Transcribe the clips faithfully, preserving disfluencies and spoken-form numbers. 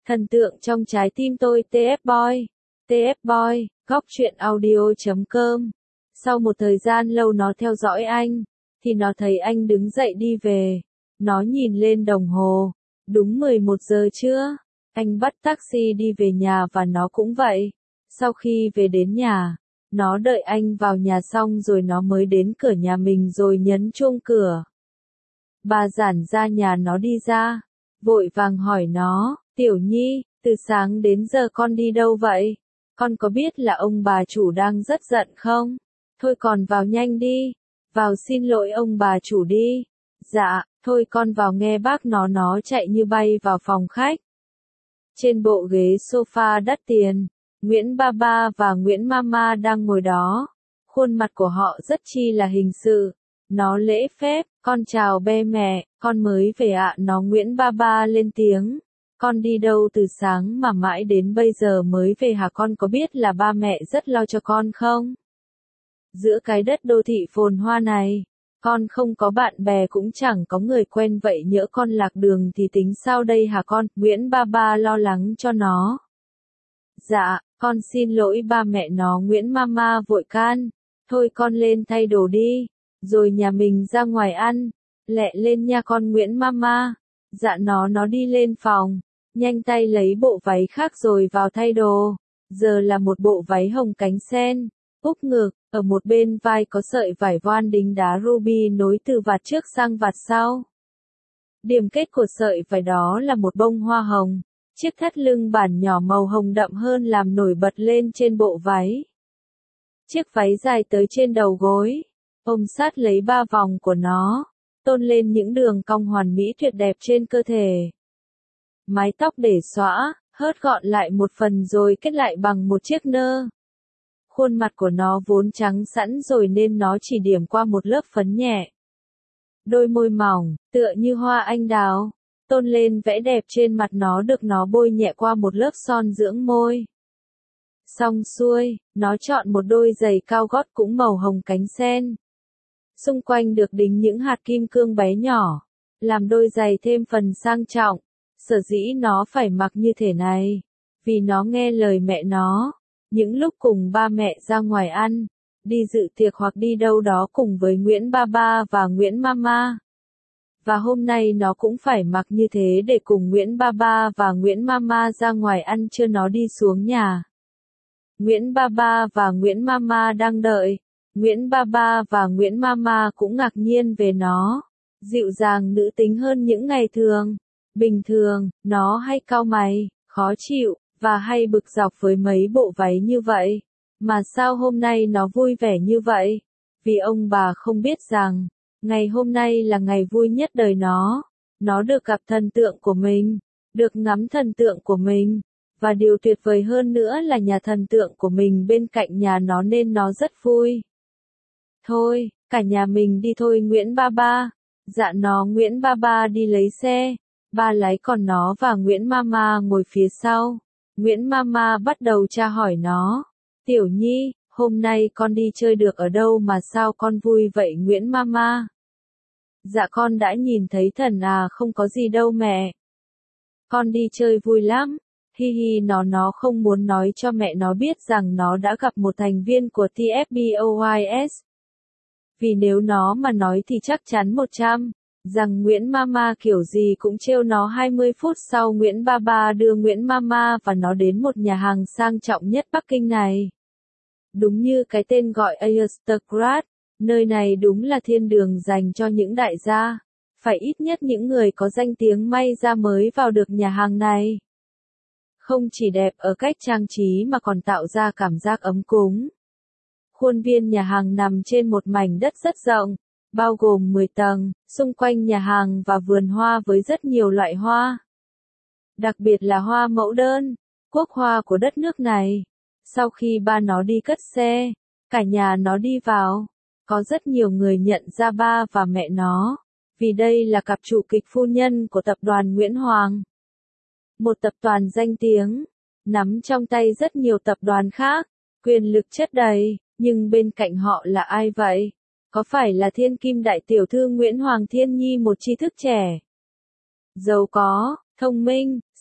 Thần tượng trong trái tim tôi tê ép Boy. tê ép Boy, góc truyện audio chấm com. Sau một thời gian lâu nó theo dõi anh, thì nó thấy anh đứng dậy đi về. Nó nhìn lên đồng hồ. Đúng mười một giờ trưa. Anh bắt taxi đi về nhà và nó cũng vậy. Sau khi về đến nhà, nó đợi anh vào nhà xong rồi nó mới đến cửa nhà mình rồi nhấn chuông cửa. Bà giản ra nhà nó đi ra, vội vàng hỏi nó, Tiểu Nhi, từ sáng đến giờ con đi đâu vậy? Con có biết là ông bà chủ đang rất giận không? Thôi còn vào nhanh đi, vào xin lỗi ông bà chủ đi. Dạ, thôi con vào nghe bác nó nó chạy như bay vào phòng khách. Trên bộ ghế sofa đắt tiền, Nguyễn Ba Ba và Nguyễn Mama đang ngồi đó. Khuôn mặt của họ rất chi là hình sự. Nó lễ phép, con chào be mẹ, con mới về ạ. Nó Nguyễn Ba Ba lên tiếng. Con đi đâu từ sáng mà mãi đến bây giờ mới về hả? Con có biết là ba mẹ rất lo cho con không? Giữa cái đất đô thị phồn hoa này, con không có bạn bè cũng chẳng có người quen, vậy nhỡ con lạc đường thì tính sao đây hả con? Nguyễn Ba Ba lo lắng cho nó. Dạ, con xin lỗi ba mẹ. Nó Nguyễn Mama vội can. Thôi con lên thay đồ đi, rồi nhà mình ra ngoài ăn. Lẹ lên nha con Nguyễn Mama. Dạ nó nó đi lên phòng, nhanh tay lấy bộ váy khác rồi vào thay đồ. Giờ là một bộ váy hồng cánh sen, úp ngực, ở một bên vai có sợi vải voan đính đá ruby nối từ vạt trước sang vạt sau. Điểm kết của sợi vải đó là một bông hoa hồng, chiếc thắt lưng bản nhỏ màu hồng đậm hơn làm nổi bật lên trên bộ váy. Chiếc váy dài tới trên đầu gối, ôm sát lấy ba vòng của nó, tôn lên những đường cong hoàn mỹ tuyệt đẹp trên cơ thể. Mái tóc để xõa, hớt gọn lại một phần rồi kết lại bằng một chiếc nơ. Khuôn mặt của nó vốn trắng sẵn rồi nên nó chỉ điểm qua một lớp phấn nhẹ. Đôi môi mỏng, tựa như hoa anh đào, tôn lên vẻ đẹp trên mặt nó được nó bôi nhẹ qua một lớp son dưỡng môi. Xong xuôi, nó chọn một đôi giày cao gót cũng màu hồng cánh sen. Xung quanh được đính những hạt kim cương bé nhỏ, làm đôi giày thêm phần sang trọng. Sở dĩ nó phải mặc như thế này, vì nó nghe lời mẹ nó. Những lúc cùng ba mẹ ra ngoài ăn, đi dự tiệc hoặc đi đâu đó cùng với Nguyễn Ba Ba và Nguyễn Mama. Và hôm nay nó cũng phải mặc như thế để cùng Nguyễn Ba Ba và Nguyễn Mama ra ngoài ăn trưa. Nó đi xuống nhà. Nguyễn Ba Ba và Nguyễn Mama đang đợi. Nguyễn Ba Ba và Nguyễn Mama cũng ngạc nhiên về nó. Dịu dàng nữ tính hơn những ngày thường. Bình thường, nó hay cau mày, khó chịu, và hay bực dọc với mấy bộ váy như vậy. Mà sao hôm nay nó vui vẻ như vậy? Vì ông bà không biết rằng, ngày hôm nay là ngày vui nhất đời nó. Nó được gặp thần tượng của mình, được ngắm thần tượng của mình. Và điều tuyệt vời hơn nữa là nhà thần tượng của mình bên cạnh nhà nó nên nó rất vui. Thôi, cả nhà mình đi thôi Nguyễn Ba Ba. Dạ nó Nguyễn Ba Ba đi lấy xe. Ba lái còn nó và Nguyễn Mama ngồi phía sau. Nguyễn Mama bắt đầu tra hỏi nó. Tiểu Nhi, hôm nay con đi chơi được ở đâu mà sao con vui vậy Nguyễn Mama? Dạ con đã nhìn thấy thần à. Không có gì đâu mẹ. Con đi chơi vui lắm. Hi hi. Nó nó không muốn nói cho mẹ nó biết rằng nó đã gặp một thành viên của tê ép Boys. Vì nếu nó mà nói thì chắc chắn một trăm. Rằng Nguyễn Mama kiểu gì cũng trêu nó. Hai mươi phút sau Nguyễn Ba Ba đưa Nguyễn Mama và nó đến một nhà hàng sang trọng nhất Bắc Kinh này. Đúng như cái tên gọi Aristocrat, nơi này đúng là thiên đường dành cho những đại gia. Phải ít nhất những người có danh tiếng may ra mới vào được nhà hàng này. Không chỉ đẹp ở cách trang trí mà còn tạo ra cảm giác ấm cúng. Khuôn viên nhà hàng nằm trên một mảnh đất rất rộng, bao gồm mười tầng, xung quanh nhà hàng và vườn hoa với rất nhiều loại hoa. Đặc biệt là hoa mẫu đơn, quốc hoa của đất nước này. Sau khi ba nó đi cất xe, cả nhà nó đi vào. Có rất nhiều người nhận ra ba và mẹ nó, vì đây là cặp chủ kịch phu nhân của tập đoàn Nguyễn Hoàng. Một tập đoàn danh tiếng, nắm trong tay rất nhiều tập đoàn khác, quyền lực chất đầy, nhưng bên cạnh họ là ai vậy? Có phải là thiên kim đại tiểu thư Nguyễn Hoàng Thiên Nhi, một tri thức trẻ, giàu có, thông minh,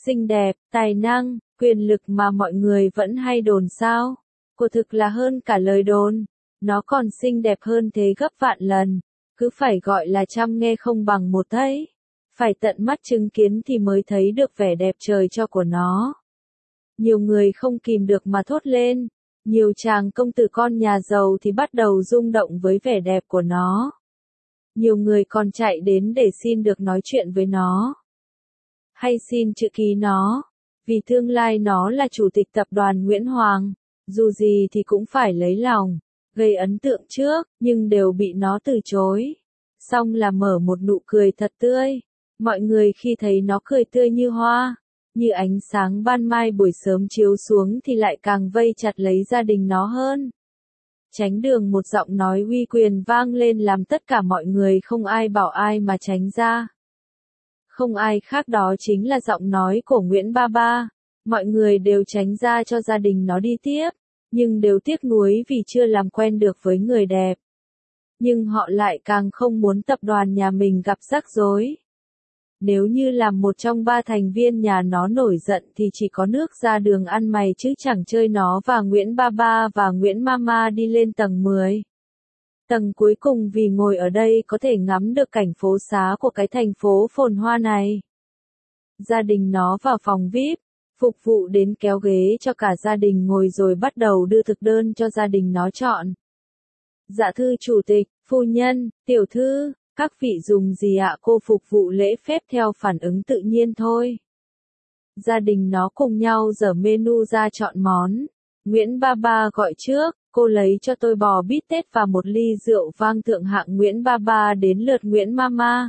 xinh đẹp, tài năng, quyền lực mà mọi người vẫn hay đồn sao? Cô thực là hơn cả lời đồn. Nó còn xinh đẹp hơn thế gấp vạn lần. Cứ phải gọi là trăm nghe không bằng một thấy. Phải tận mắt chứng kiến thì mới thấy được vẻ đẹp trời cho của nó. Nhiều người không kìm được mà thốt lên. Nhiều chàng công tử con nhà giàu thì bắt đầu rung động với vẻ đẹp của nó. Nhiều người còn chạy đến để xin được nói chuyện với nó. Hay xin chữ ký nó. Vì tương lai nó là chủ tịch tập đoàn Nguyễn Hoàng. Dù gì thì cũng phải lấy lòng, gây ấn tượng trước, nhưng đều bị nó từ chối. Xong là mở một nụ cười thật tươi. Mọi người khi thấy nó cười tươi như hoa, như ánh sáng ban mai buổi sớm chiếu xuống thì lại càng vây chặt lấy gia đình nó hơn. Tránh đường một giọng nói uy quyền vang lên làm tất cả mọi người không ai bảo ai mà tránh ra. Không ai khác đó chính là giọng nói của Nguyễn Ba Ba. Mọi người đều tránh ra cho gia đình nó đi tiếp, nhưng đều tiếc nuối vì chưa làm quen được với người đẹp. Nhưng họ lại càng không muốn tập đoàn nhà mình gặp rắc rối. Nếu như làm một trong ba thành viên nhà nó nổi giận thì chỉ có nước ra đường ăn mày chứ chẳng chơi nó và Nguyễn Ba Ba và Nguyễn Mama đi lên tầng mười. Tầng cuối cùng vì ngồi ở đây có thể ngắm được cảnh phố xá của cái thành phố phồn hoa này. Gia đình nó vào phòng vi ai pi, phục vụ đến kéo ghế cho cả gia đình ngồi rồi bắt đầu đưa thực đơn cho gia đình nó chọn. Dạ thưa chủ tịch, phu nhân, tiểu thư, các vị dùng gì ạ? Cô phục vụ lễ phép theo phản ứng tự nhiên thôi. Gia đình nó cùng nhau dở menu ra chọn món. Nguyễn Ba Ba gọi trước, cô lấy cho tôi bò bít tết và một ly rượu vang thượng hạng. Nguyễn Ba Ba đến lượt Nguyễn Mama.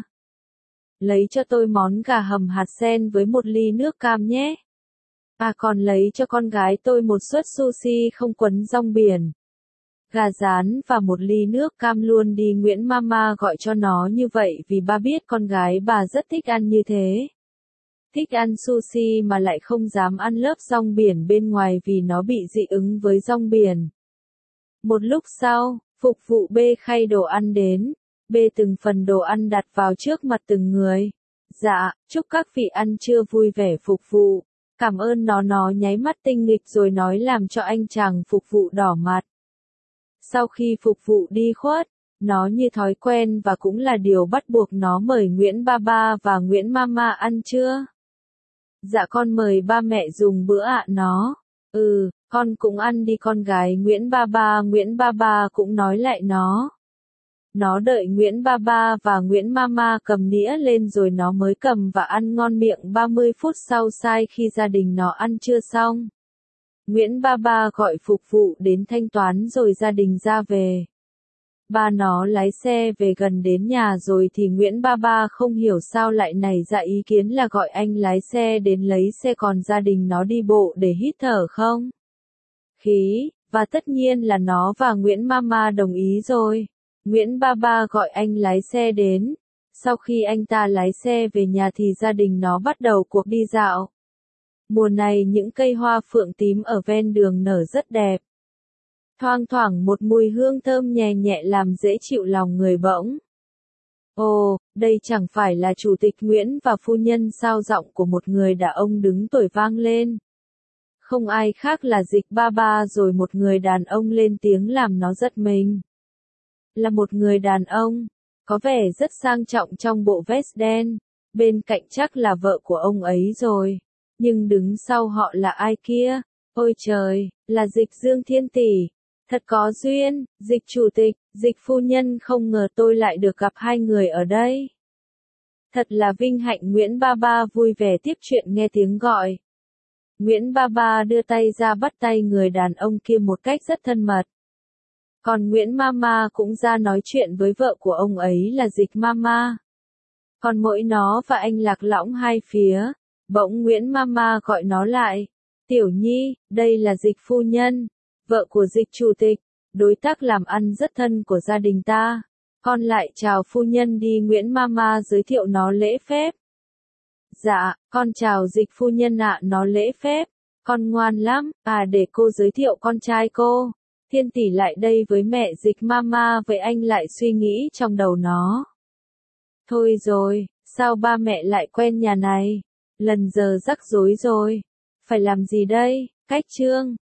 Lấy cho tôi món gà hầm hạt sen với một ly nước cam nhé. À còn lấy cho con gái tôi một suất sushi không quấn rong biển, gà rán và một ly nước cam luôn đi. Nguyễn Mama gọi cho nó như vậy vì ba biết con gái bà rất thích ăn như thế. Thích ăn sushi mà lại không dám ăn lớp rong biển bên ngoài vì nó bị dị ứng với rong biển. Một lúc sau, phục vụ bê khay đồ ăn đến, bê từng phần đồ ăn đặt vào trước mặt từng người. Dạ, chúc các vị ăn trưa vui vẻ. Phục vụ cảm ơn nó nó nháy mắt tinh nghịch rồi nói làm cho anh chàng phục vụ đỏ mặt. Sau khi phục vụ đi khuất, nó như thói quen và cũng là điều bắt buộc nó mời Nguyễn Ba Ba và Nguyễn Mama ăn trưa. Dạ con mời ba mẹ dùng bữa ạ. Nó, ừ, con cũng ăn đi con gái Nguyễn Ba Ba. Nguyễn Ba Ba cũng nói lại nó. Nó đợi Nguyễn Ba Ba và Nguyễn Mama cầm đĩa lên rồi nó mới cầm và ăn ngon miệng. ba mươi phút sau sai khi gia đình nó ăn trưa xong, Nguyễn Ba Ba gọi phục vụ đến thanh toán rồi gia đình ra về. Ba nó lái xe về gần đến nhà rồi thì Nguyễn Ba Ba không hiểu sao lại nảy ra ý kiến là gọi anh lái xe đến lấy xe còn gia đình nó đi bộ để hít thở không khí, và tất nhiên là nó và Nguyễn Mama đồng ý rồi. Nguyễn Ba Ba gọi anh lái xe đến. Sau khi anh ta lái xe về nhà thì gia đình nó bắt đầu cuộc đi dạo. Mùa này những cây hoa phượng tím ở ven đường nở rất đẹp. Thoang thoảng một mùi hương thơm nhẹ nhẹ làm dễ chịu lòng người bỗng. Ồ, đây chẳng phải là Chủ tịch Nguyễn và phu nhân sao? Giọng của một người đàn ông đứng tuổi vang lên. Không ai khác là Dịch Ba Ba rồi một người đàn ông lên tiếng làm nó giật mình. Là một người đàn ông, có vẻ rất sang trọng trong bộ vest đen, bên cạnh chắc là vợ của ông ấy rồi. Nhưng đứng sau họ là ai kia? Ôi trời, là Dịch Dương Thiên Tỷ. Thật có duyên, Dịch chủ tịch, Dịch phu nhân, không ngờ tôi lại được gặp hai người ở đây. Thật là vinh hạnh. Nguyễn Ba Ba vui vẻ tiếp chuyện nghe tiếng gọi. Nguyễn Ba Ba đưa tay ra bắt tay người đàn ông kia một cách rất thân mật. Còn Nguyễn Mama cũng ra nói chuyện với vợ của ông ấy là Dịch Mama. Còn mỗi nó và anh lạc lõng hai phía. Bỗng Nguyễn Mama gọi nó lại. Tiểu Nhi, đây là Dịch phu nhân, vợ của Dịch chủ tịch, đối tác làm ăn rất thân của gia đình ta. Con lại chào phu nhân đi. Nguyễn Mama giới thiệu nó lễ phép. Dạ, con chào Dịch phu nhân ạ. Nó lễ phép. Con ngoan lắm. À để cô giới thiệu con trai cô. Thiên Tỷ lại đây với mẹ Dịch Mama. Vậy anh lại suy nghĩ trong đầu nó. Thôi rồi, sao ba mẹ lại quen nhà này? Lần giờ rắc rối rồi. Phải làm gì đây? Cách chương.